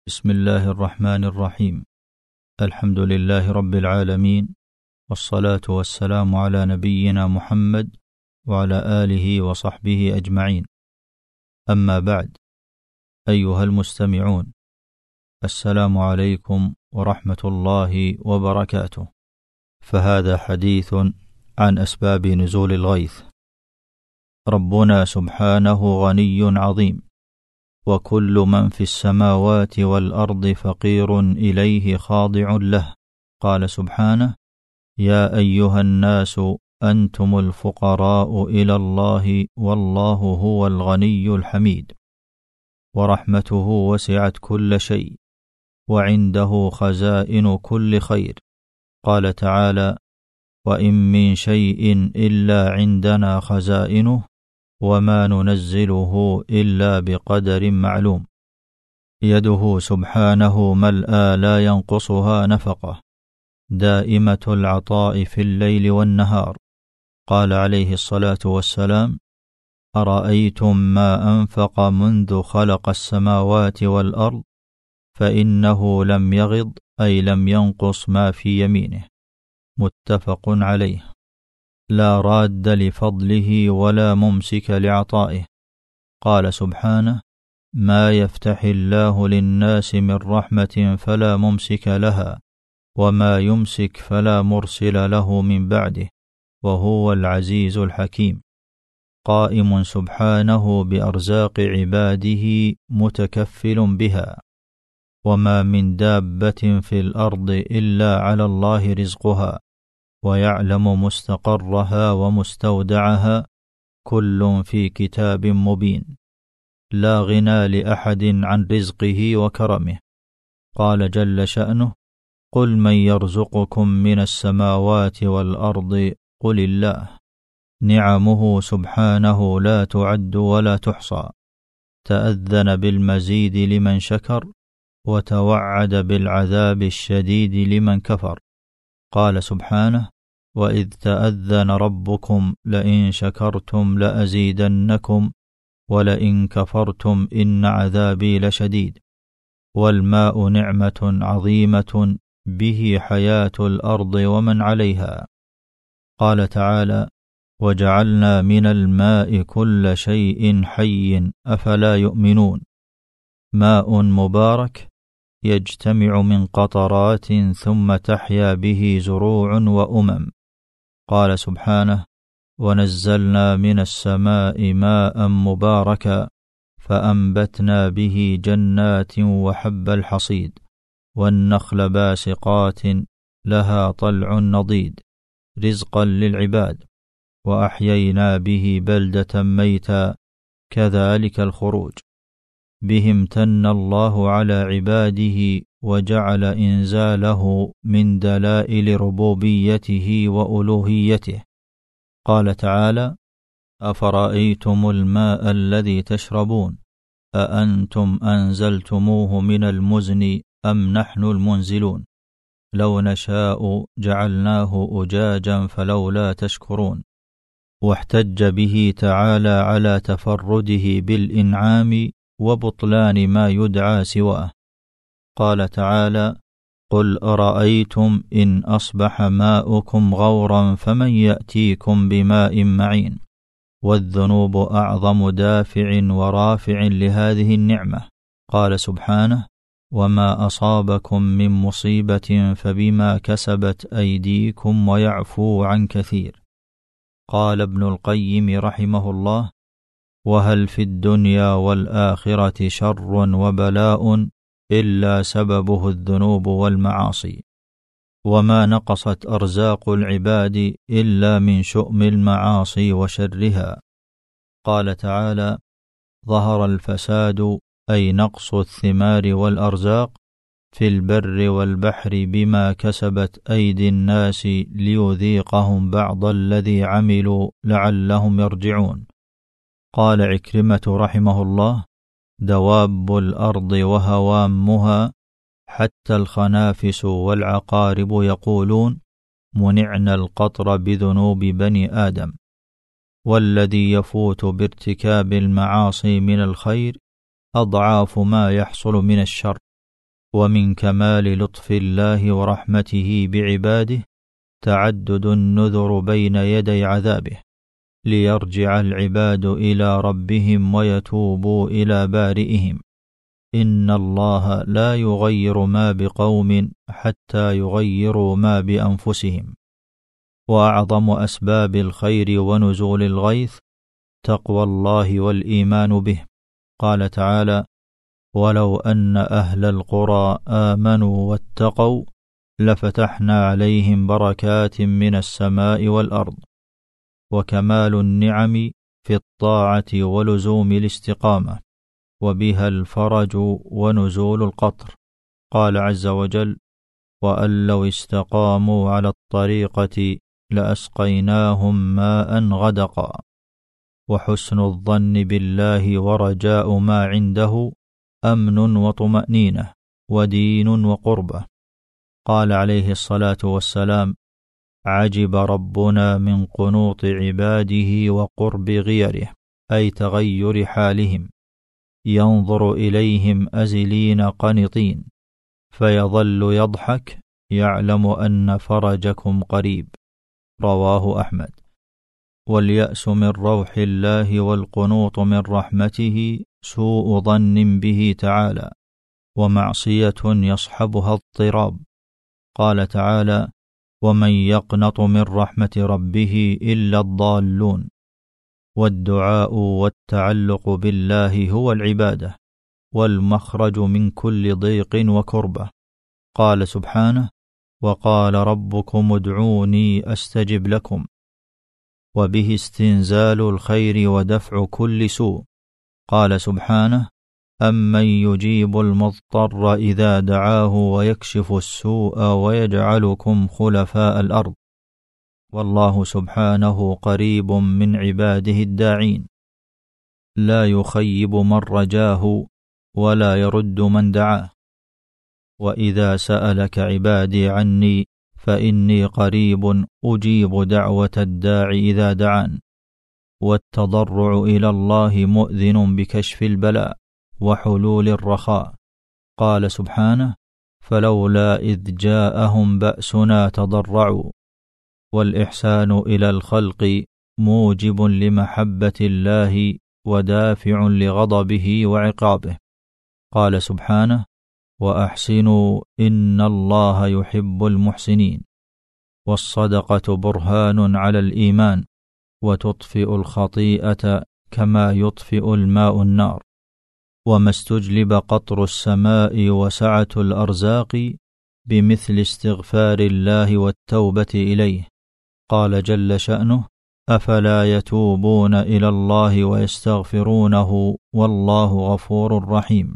بسم الله الرحمن الرحيم. الحمد لله رب العالمين، والصلاة والسلام على نبينا محمد وعلى آله وصحبه أجمعين. أما بعد، أيها المستمعون، السلام عليكم ورحمة الله وبركاته. فهذا حديث عن أسباب نزول الغيث. ربنا سبحانه غني عظيم، وكل من في السماوات والأرض فقير إليه خاضع له. قال سبحانه: يا أيها الناس أنتم الفقراء إلى الله والله هو الغني الحميد. ورحمته وسعت كل شيء، وعنده خزائن كل خير. قال تعالى: وإن من شيء إلا عندنا خزائنه وما ننزله إلا بقدر معلوم. يده سبحانه ملأى لا ينقصها نفقة، دائمة العطاء في الليل والنهار. قال عليه الصلاة والسلام: أرأيتم ما أنفق منذ خلق السماوات والأرض فإنه لم يغض، أي لم ينقص ما في يمينه. متفق عليه. لا راد لفضله ولا ممسك لعطائه. قال سبحانه: ما يفتح الله للناس من رحمة فلا ممسك لها، وما يمسك فلا مرسل له من بعده، وهو العزيز الحكيم. قائم سبحانه بأرزاق عباده متكفل بها. وما من دابة في الأرض إلا على الله رزقها، ويعلم مستقرها ومستودعها، كل في كتاب مبين. لا غنى لأحد عن رزقه وكرمه. قال جل شأنه: قل من يرزقكم من السماوات والأرض قل الله. نعمه سبحانه لا تعد ولا تحصى. تأذن بالمزيد لمن شكر، وتوعد بالعذاب الشديد لمن كفر. قال سبحانه: وإذ تأذن ربكم لئن شكرتم لأزيدنكم ولئن كفرتم إن عذابي لشديد. والماء نعمة عظيمة به حياة الأرض ومن عليها. قال تعالى: وجعلنا من الماء كل شيء حي أفلا يؤمنون. ماء مبارك يجتمع من قطرات ثم تحيا به زروع وأمم. قال سبحانه: ونزلنا من السماء ماء مباركا فأنبتنا به جنات وحب الحصيد والنخل باسقات لها طلع نضيد رزقا للعباد. وأحيينا به بلدة ميتا كذلك الخروج. به امتن الله على عباده وجعل إنزاله من دلائل ربوبيته وألوهيته. قال تعالى: أفرأيتم الماء الذي تشربون أأنتم أنزلتموه من المزن أم نحن المنزلون لو نشاء جعلناه أجاجا فلولا تشكرون. واحتج به تعالى على تفرده بالإنعام وبطلان ما يدعى سواه. قال تعالى: قل أرأيتم إن أصبح ماؤكم غورا فمن يأتيكم بماء معين. والذنوب أعظم دافع ورافع لهذه النعمة. قال سبحانه: وما أصابكم من مصيبة فبما كسبت أيديكم ويعفو عن كثير. قال ابن القيم رحمه الله: وهل في الدنيا والآخرة شر وبلاء إلا سببه الذنوب والمعاصي، وما نقصت أرزاق العباد إلا من شؤم المعاصي وشرها. قال تعالى: ظهر الفساد، أي نقص الثمار والأرزاق، في البر والبحر بما كسبت أيدي الناس ليذيقهم بعض الذي عملوا لعلهم يرجعون. قال عكرمة رحمه الله: دواب الأرض وهوامها حتى الخنافس والعقارب يقولون منعنا القطر بذنوب بني آدم. والذي يفوت بارتكاب المعاصي من الخير أضعاف ما يحصل من الشر. ومن كمال لطف الله ورحمته بعباده تعدد النذر بين يدي عذابه، ليرجع العباد إلى ربهم ويتوبوا إلى بارئهم. إن الله لا يغير ما بقوم حتى يغيروا ما بأنفسهم. وأعظم أسباب الخير ونزول الغيث تقوى الله والإيمان به. قال تعالى: ولو أن أهل القرى آمنوا واتقوا لفتحنا عليهم بركات من السماء والأرض. وكمال النعم في الطاعة ولزوم الاستقامة، وبها الفرج ونزول القطر. قال عز وجل: وأن لو استقاموا على الطريقة لأسقيناهم ماء غدقا. وحسن الظن بالله ورجاء ما عنده أمن وطمأنينة ودين وقربة. قال عليه الصلاة والسلام: عجب ربنا من قنوط عباده وقرب غيره، أي تغير حالهم، ينظر إليهم أزلين قنطين، فيظل يضحك يعلم أن فرجكم قريب. رواه أحمد. واليأس من روح الله والقنوط من رحمته سوء ظن به تعالى، ومعصية يصحبها اضطراب. قال تعالى: ومن يقنط من رحمة ربه إلا الضالون. والدعاء والتعلق بالله هو العبادة، والمخرج من كل ضيق وكربة. قال سبحانه: وقال ربكم ادعوني أستجب لكم. وبه استنزال الخير ودفع كل سوء. قال سبحانه: أمن يجيب المضطر إذا دعاه ويكشف السوء ويجعلكم خلفاء الأرض. والله سبحانه قريب من عباده الداعين، لا يخيب من رجاه ولا يرد من دعاه. وإذا سألك عبادي عني فإني قريب أجيب دعوة الداع إذا دعان. والتضرع إلى الله مؤذن بكشف البلاء وحلول الرخاء. قال سبحانه: فلولا إذ جاءهم بأسنا تضرعوا. والإحسان إلى الخلق موجب لمحبة الله ودافع لغضبه وعقابه. قال سبحانه: وأحسنوا إن الله يحب المحسنين. والصدقة برهان على الإيمان، وتطفئ الخطيئة كما يطفئ الماء النار. وما استجلب قطر السماء وسعة الأرزاق بمثل استغفار الله والتوبة إليه. قال جل شأنه: أفلا يتوبون إلى الله ويستغفرونه والله غفور رحيم.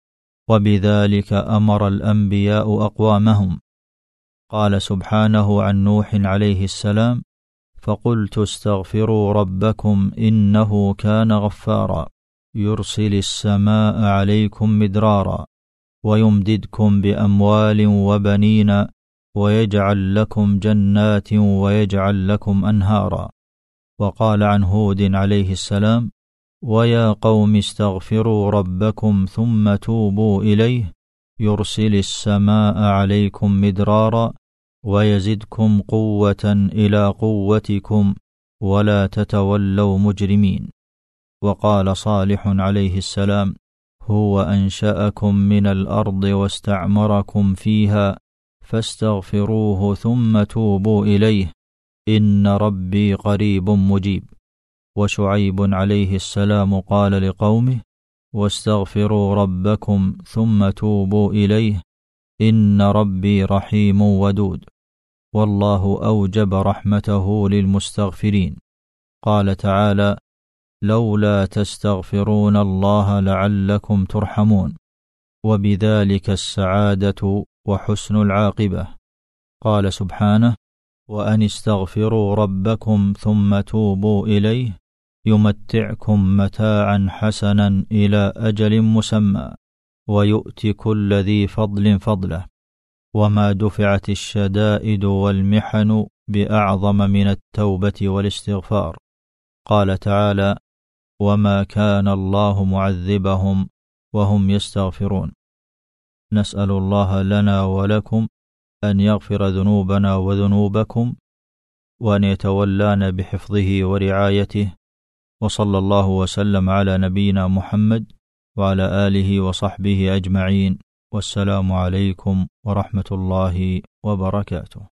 وبذلك أمر الأنبياء أقوامهم. قال سبحانه عن نوح عليه السلام: فقلت استغفروا ربكم إنه كان غفارا، يرسل السماء عليكم مدرارا، ويمددكم بأموال وبنين، ويجعل لكم جنات ويجعل لكم أنهارا. وقال عن هود عليه السلام: ويا قوم استغفروا ربكم ثم توبوا إليه يرسل السماء عليكم مدرارا ويزدكم قوة إلى قوتكم ولا تتولوا مجرمين. وقال صالح عليه السلام: هو أنشأكم من الأرض واستعمركم فيها فاستغفروه ثم توبوا إليه إن ربي قريب مجيب. وشعيب عليه السلام قال لقومه: واستغفروا ربكم ثم توبوا إليه إن ربي رحيم ودود. والله أوجب رحمته للمستغفرين. قال تعالى: لولا تستغفرون الله لعلكم ترحمون. وبذلك السعادة وحسن العاقبة. قال سبحانه: وأن استغفروا ربكم ثم توبوا إليه يمتعكم متاعا حسنا إلى أجل مسمى ويؤتي كل ذي فضل فضله. وما دفعت الشدائد والمحن بأعظم من التوبة والاستغفار. قال تعالى: وما كان الله معذبهم وهم يستغفرون. نسأل الله لنا ولكم أن يغفر ذنوبنا وذنوبكم، وأن يتولانا بحفظه ورعايته، وصلى الله وسلم على نبينا محمد وعلى آله وصحبه أجمعين، والسلام عليكم ورحمة الله وبركاته.